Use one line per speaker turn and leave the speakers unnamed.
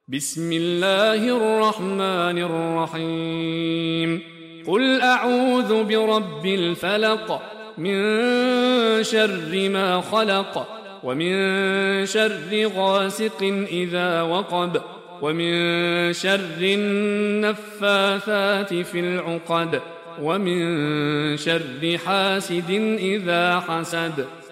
بسم الله الرحمن الرحيم. قل أعوذ برب الفلق، من شر ما خلق، ومن شر غاسق إذا وقب، ومن شر النفاثات في العقد، ومن شر حاسد إذا حسد.